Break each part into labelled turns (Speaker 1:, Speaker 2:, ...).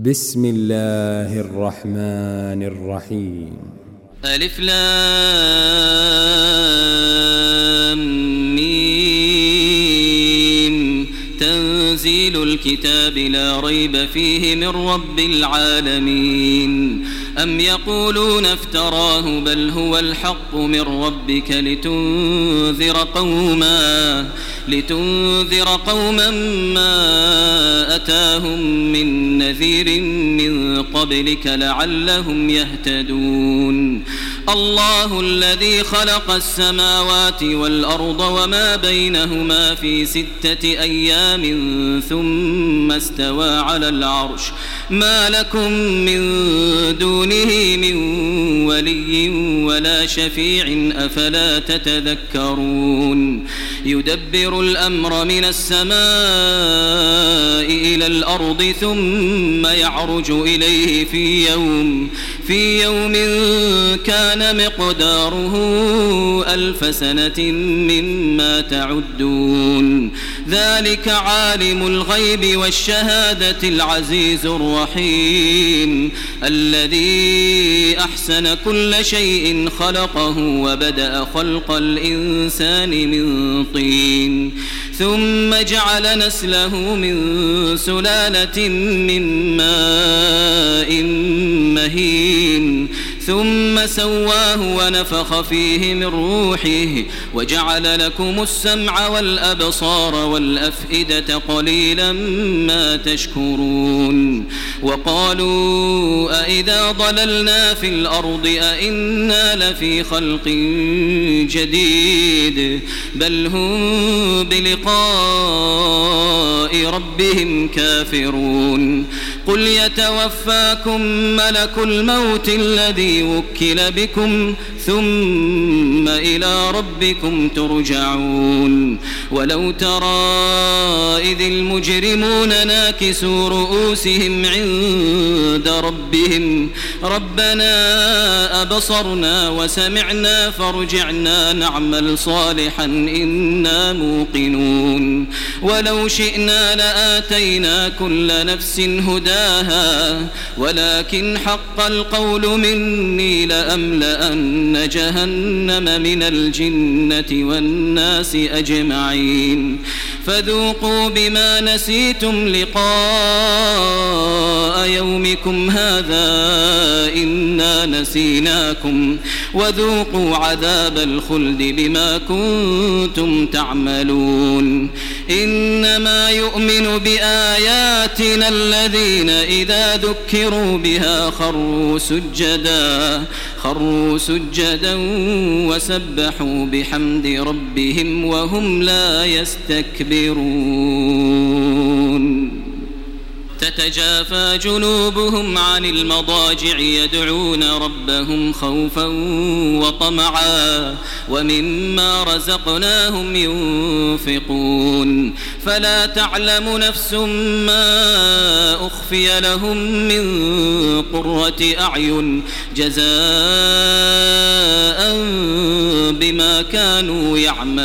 Speaker 1: بسم الله الرحمن الرحيم.
Speaker 2: ألف لام ميم. تنزيل الكتاب لا ريب فيه من رب العالمين. أم يقولون افتراه بل هو الحق من ربك لتنذر قوما ما أتاهم من نذير من قبلك لعلهم يهتدون. الله الذي خلق السماوات والأرض وما بينهما في 6 أيام ثم استوى على العرش ما لكم من دونه من ولي ولا شفيع أفلا تتذكرون. يدبر الأمر من السماء إلى الأرض ثم يعرج إليه في يوم كان مقداره 1000 سنة مما تعدون. ذلك عالم الغيب والشهادة العزيز الرحيم الذي أحسن كل شيء خلقه وبدأ خلق الإنسان من طين ثم جعل نسله من سلالة من ماء مهين ثم سواه ونفخ فيه من روحه وجعل لكم السمع والأبصار والأفئدة قليلا ما تشكرون. وقالوا أئذا ضللنا في الأرض أئنا لفي خلق جديد بل هم بلقاء ربهم كافرون. قل يتوفاكم ملك الموت الذي وكل بكم ثم إلى ربكم ترجعون. ولو ترى إذ المجرمون ناكسوا رؤوسهم عند ربهم ربنا أبصرنا وسمعنا فارجعنا نعمل صالحا إنا موقنون. ولو شئنا لآتينا كل نفس هداها ولكن حق القول مني لأملأن جهنم من الجنة والناس أجمعين. فذوقوا بما نسيتم لقاء يومكم هذا إنا نسيناكم وذوقوا عذاب الخلد بما كنتم تعملون. إنما يؤمن بآياتنا الذين إذا ذكروا بها خروا سجدا وسبحوا بحمد ربهم وهم لا يستكبرون. تتجافى جنوبهم عن المضاجع يدعون ربهم خوفا وطمعا ومما رزقناهم ينفقون. فلا تعلم نفس ما أخفي لهم من قرة أعين جزاء بما كانوا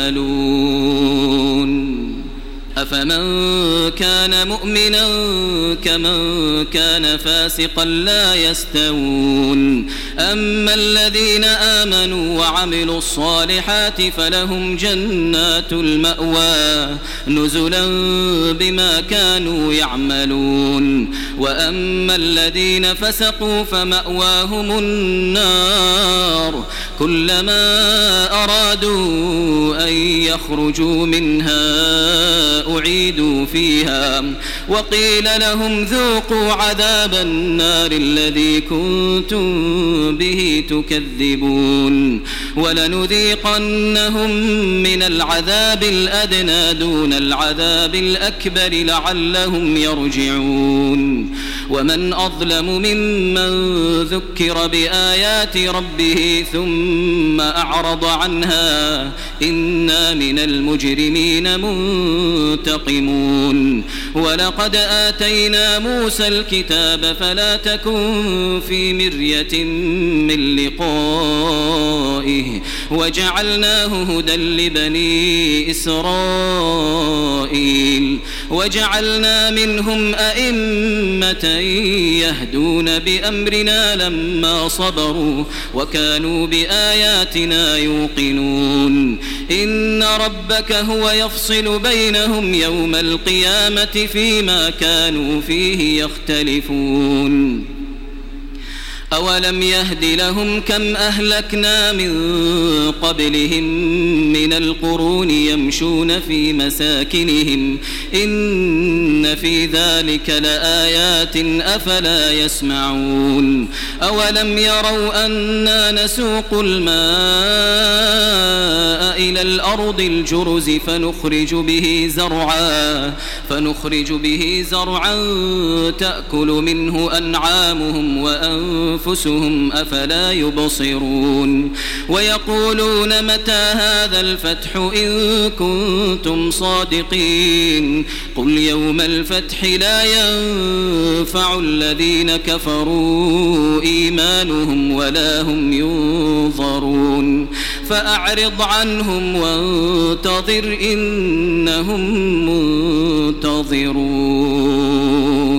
Speaker 2: يعملون. أفمن كان مؤمنا كمن كان فاسقا لا يستوون. أما الذين آمنوا وعملوا الصالحات فلهم جنات المأوى نزلا بما كانوا يعملون. وأما الذين فسقوا فمأواهم النار كلما أرادوا أن يخرجوا منها أعيدوا فيها وقيل لهم ذوقوا عذاب النار الذي كنتم به تكذبون. ولنذيقنهم من العذاب الأدنى دون العذاب الأكبر لعلهم يرجعون. ومن أظلم ممن ذكر بآيات ربه ثم أعرض عنها إنا من المجرمين منتقمون. ولقد آتينا موسى الكتاب فلا تكن في مرية من لقائه وجعلناه هدى لبني إسرائيل وجعلنا منهم أئمة يهدون بأمرنا لما صبروا وكانوا بآياتنا يوقنون إن ربك هو يفصل بينهم يوم القيامة فيما كانوا فيه يختلفون أولم يهد لهم كم أهلكنا من قبلهم من القرون يمشون في مساكنهم إن في ذلك لآيات أفلا يسمعون أولم يروا أنا نسوق الماء إلى الأرض الجرز فنخرج به زرعا تأكل منه أنعامهم وأنفسهم أفلا يبصرون ويقولون متى هذا الفتح إن كنتم صادقين قل يوم الفتح لا ينفع الذين كفروا إيمانهم ولا هم ينظرون فأعرض عنهم وانتظر إنهم منتظرون